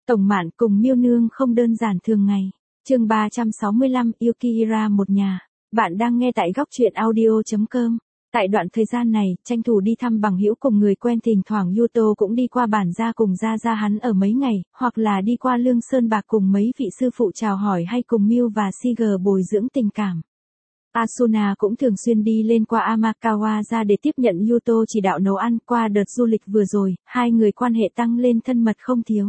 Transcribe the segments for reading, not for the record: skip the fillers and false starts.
Tổng Mạn cùng Miêu Nương không đơn giản thường ngày. Chương 365 Yukihira một nhà. Bạn đang nghe tại góc truyện audio.com. Tại đoạn thời gian này, tranh thủ đi thăm bằng hữu cùng người quen, thỉnh thoảng Yuto cũng đi qua bản gia cùng gia hắn ở mấy ngày, hoặc là đi qua Lương Sơn Bạc cùng mấy vị sư phụ chào hỏi hay cùng Miu và Siger bồi dưỡng tình cảm. Asuna cũng thường xuyên đi lên qua Amakawa ra để tiếp nhận Yuto chỉ đạo nấu ăn. Qua đợt du lịch vừa rồi, hai người quan hệ tăng lên thân mật không thiếu.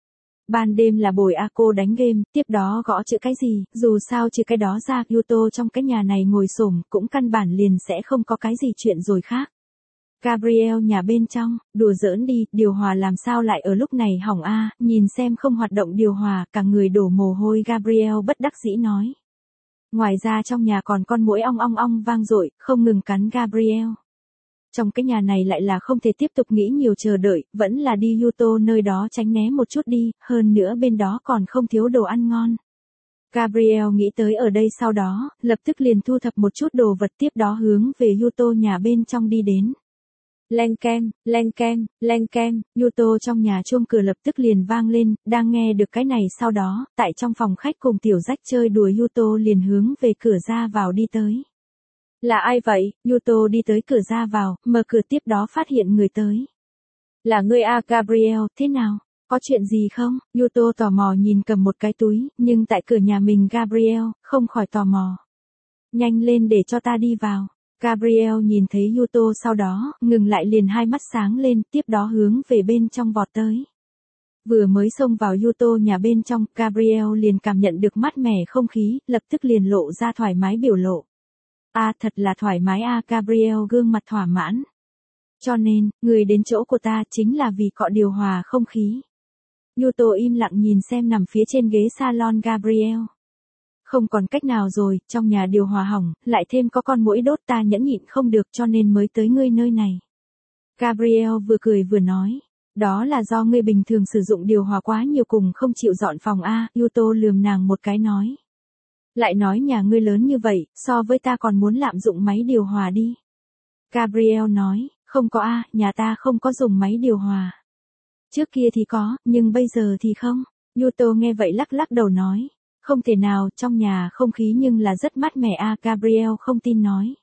Ban đêm là bồi Ako đánh game, tiếp đó gõ chữ cái gì, dù sao trừ cái đó ra, Yuto trong cái nhà này ngồi xổm cũng căn bản liền sẽ không có cái gì chuyện rồi khác. Gabriel nhà bên trong, đùa giỡn đi, điều hòa làm sao lại ở lúc này hỏng a, nhìn xem không hoạt động điều hòa, cả người đổ mồ hôi. Gabriel bất đắc dĩ nói. Ngoài ra trong nhà còn con muỗi ong ong ong vang dội, không ngừng cắn Gabriel. Trong cái nhà này lại là không thể tiếp tục nghĩ nhiều chờ đợi, vẫn là đi Yuto nơi đó tránh né một chút đi, hơn nữa bên đó còn không thiếu đồ ăn ngon. Gabriel nghĩ tới ở đây, sau đó, lập tức liền thu thập một chút đồ vật, tiếp đó hướng về Yuto nhà bên trong đi đến. Leng keng, leng keng, leng keng, Yuto trong nhà chuông cửa lập tức liền vang lên, đang nghe được cái này sau đó, tại trong phòng khách cùng tiểu rách chơi đùa Yuto liền hướng về cửa ra vào đi tới. Là ai vậy? Yuto đi tới cửa ra vào, mở cửa tiếp đó phát hiện người tới. Là ngươi à Gabriel, thế nào? Có chuyện gì không? Yuto tò mò nhìn cầm một cái túi, nhưng tại cửa nhà mình Gabriel, không khỏi tò mò. Nhanh lên để cho ta đi vào. Gabriel nhìn thấy Yuto sau đó, ngừng lại liền hai mắt sáng lên, tiếp đó hướng về bên trong vọt tới. Vừa mới xông vào Yuto nhà bên trong, Gabriel liền cảm nhận được mát mẻ không khí, lập tức liền lộ ra thoải mái biểu lộ. Thật là thoải mái Gabriel gương mặt thỏa mãn. Cho nên, người đến chỗ của ta chính là vì cọ điều hòa không khí. Yuto im lặng nhìn xem nằm phía trên ghế salon Gabriel. Không còn cách nào rồi, trong nhà điều hòa hỏng, lại thêm có con muỗi đốt, ta nhẫn nhịn không được cho nên mới tới ngươi nơi này. Gabriel vừa cười vừa nói. Đó là do ngươi bình thường sử dụng điều hòa quá nhiều cùng không chịu dọn phòng Yuto lườm nàng một cái nói. Lại nói nhà ngươi lớn như vậy, so với ta còn muốn lạm dụng máy điều hòa đi. Gabriel nói, không có nhà ta không có dùng máy điều hòa. Trước kia thì có, nhưng bây giờ thì không. Yuto nghe vậy lắc lắc đầu nói, không thể nào, trong nhà không khí nhưng là rất mát mẻ Gabriel không tin nói.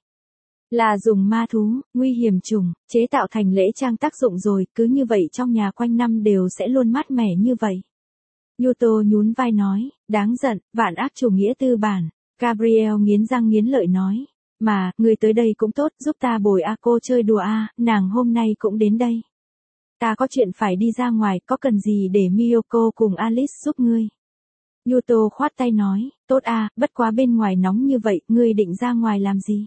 Là dùng ma thú, nguy hiểm trùng, chế tạo thành lễ trang tác dụng rồi, cứ như vậy trong nhà quanh năm đều sẽ luôn mát mẻ như vậy. Yuto nhún vai nói, đáng giận, vạn ác chủ nghĩa tư bản. Gabriel nghiến răng nghiến lợi nói, mà, người tới đây cũng tốt, giúp ta bồi Ako chơi đùa nàng hôm nay cũng đến đây. Ta có chuyện phải đi ra ngoài, có cần gì để Miyoko cùng Alice giúp ngươi? Yuto khoát tay nói, tốt bất quá bên ngoài nóng như vậy, ngươi định ra ngoài làm gì?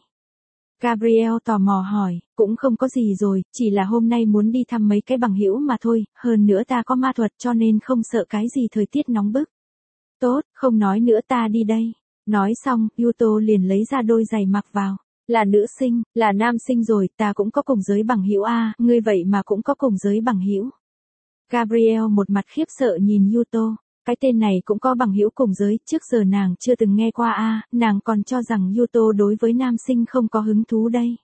Gabriel tò mò hỏi, cũng không có gì rồi, chỉ là hôm nay muốn đi thăm mấy cái bằng hữu mà thôi, hơn nữa ta có ma thuật cho nên không sợ cái gì thời tiết nóng bức. Tốt, không nói nữa ta đi đây. Nói xong, Yuto liền lấy ra đôi giày mặc vào. Là nữ sinh, là nam sinh rồi, ta cũng có cùng giới bằng hữu ngươi vậy mà cũng có cùng giới bằng hữu. Gabriel một mặt khiếp sợ nhìn Yuto. Cái tên này cũng có bằng hữu cùng giới, trước giờ nàng chưa từng nghe qua nàng còn cho rằng Yuto đối với nam sinh không có hứng thú đây.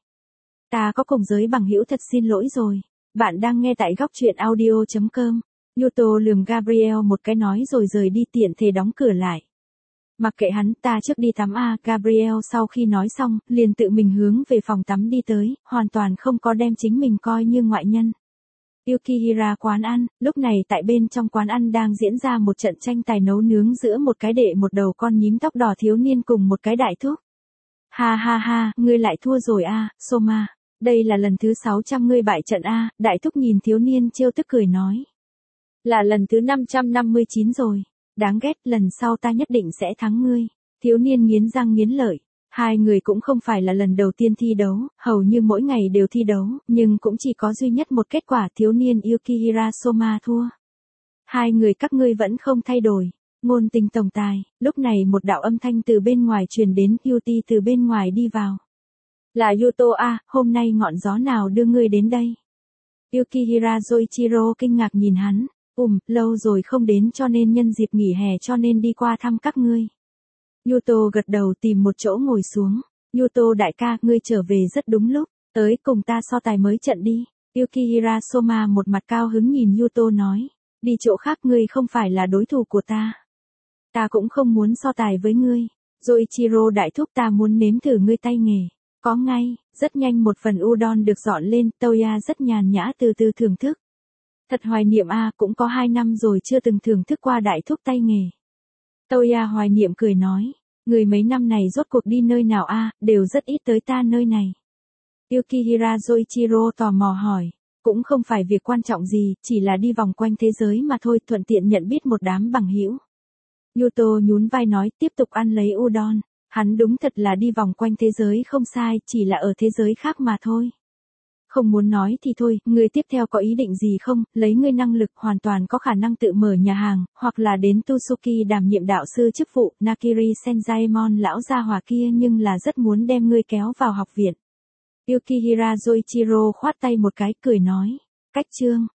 Ta có cùng giới bằng hữu, thật xin lỗi rồi. Bạn đang nghe tại góc truyện audio.com. Yuto lườm Gabriel một cái nói rồi rời đi, tiện thể đóng cửa lại. Mặc kệ hắn, ta trước đi tắm Gabriel sau khi nói xong, liền tự mình hướng về phòng tắm đi tới, hoàn toàn không có đem chính mình coi như ngoại nhân. Yukihira quán ăn, lúc này tại bên trong quán ăn đang diễn ra một trận tranh tài nấu nướng giữa một cái đệ một đầu con nhím tóc đỏ thiếu niên cùng một cái đại thúc. Ha ha ha, ngươi lại thua rồi Soma. Đây là lần thứ 600 ngươi bại trận đại thúc nhìn thiếu niên trêu tức cười nói. Là lần thứ 559 rồi. Đáng ghét, lần sau ta nhất định sẽ thắng ngươi. Thiếu niên nghiến răng nghiến lợi. Hai người cũng không phải là lần đầu tiên thi đấu, hầu như mỗi ngày đều thi đấu, nhưng cũng chỉ có duy nhất một kết quả, thiếu niên Yukihira Soma thua. Hai người các ngươi vẫn không thay đổi. Ngôn tình tổng tài, lúc này một đạo âm thanh từ bên ngoài truyền đến, Yuti từ bên ngoài đi vào. Là Yuto hôm nay ngọn gió nào đưa ngươi đến đây? Yukihira Yoichiro kinh ngạc nhìn hắn, lâu rồi không đến cho nên nhân dịp nghỉ hè cho nên đi qua thăm các ngươi. Yuto gật đầu tìm một chỗ ngồi xuống. Yuto đại ca, ngươi trở về rất đúng lúc, tới cùng ta so tài mới trận đi. Yukihira Soma một mặt cao hứng nhìn Yuto nói. Đi chỗ khác ngươi không phải là đối thủ của ta. Ta cũng không muốn so tài với ngươi. Yoichiro đại thúc ta muốn nếm thử ngươi tay nghề. Có ngay, rất nhanh một phần udon được dọn lên, Toya rất nhàn nhã từ từ thưởng thức. Thật hoài niệm a, cũng có 2 năm rồi chưa từng thưởng thức qua đại thúc tay nghề. Toya hoài niệm cười nói, người mấy năm này rốt cuộc đi nơi nào a, đều rất ít tới ta nơi này. Yukihira Yoichiro tò mò hỏi, cũng không phải việc quan trọng gì, chỉ là đi vòng quanh thế giới mà thôi, thuận tiện nhận biết một đám bằng hữu. Yuto nhún vai nói, tiếp tục ăn lấy udon. Hắn đúng thật là đi vòng quanh thế giới không sai, chỉ là ở thế giới khác mà thôi. Không muốn nói thì thôi, người tiếp theo có ý định gì không, lấy ngươi năng lực hoàn toàn có khả năng tự mở nhà hàng, hoặc là đến Tsuki đảm nhiệm đạo sư chức vụ, Nakiri Senjaemon lão gia hỏa kia nhưng là rất muốn đem ngươi kéo vào học viện. Yukihira Yoichiro khoát tay một cái, cười nói, cách chương.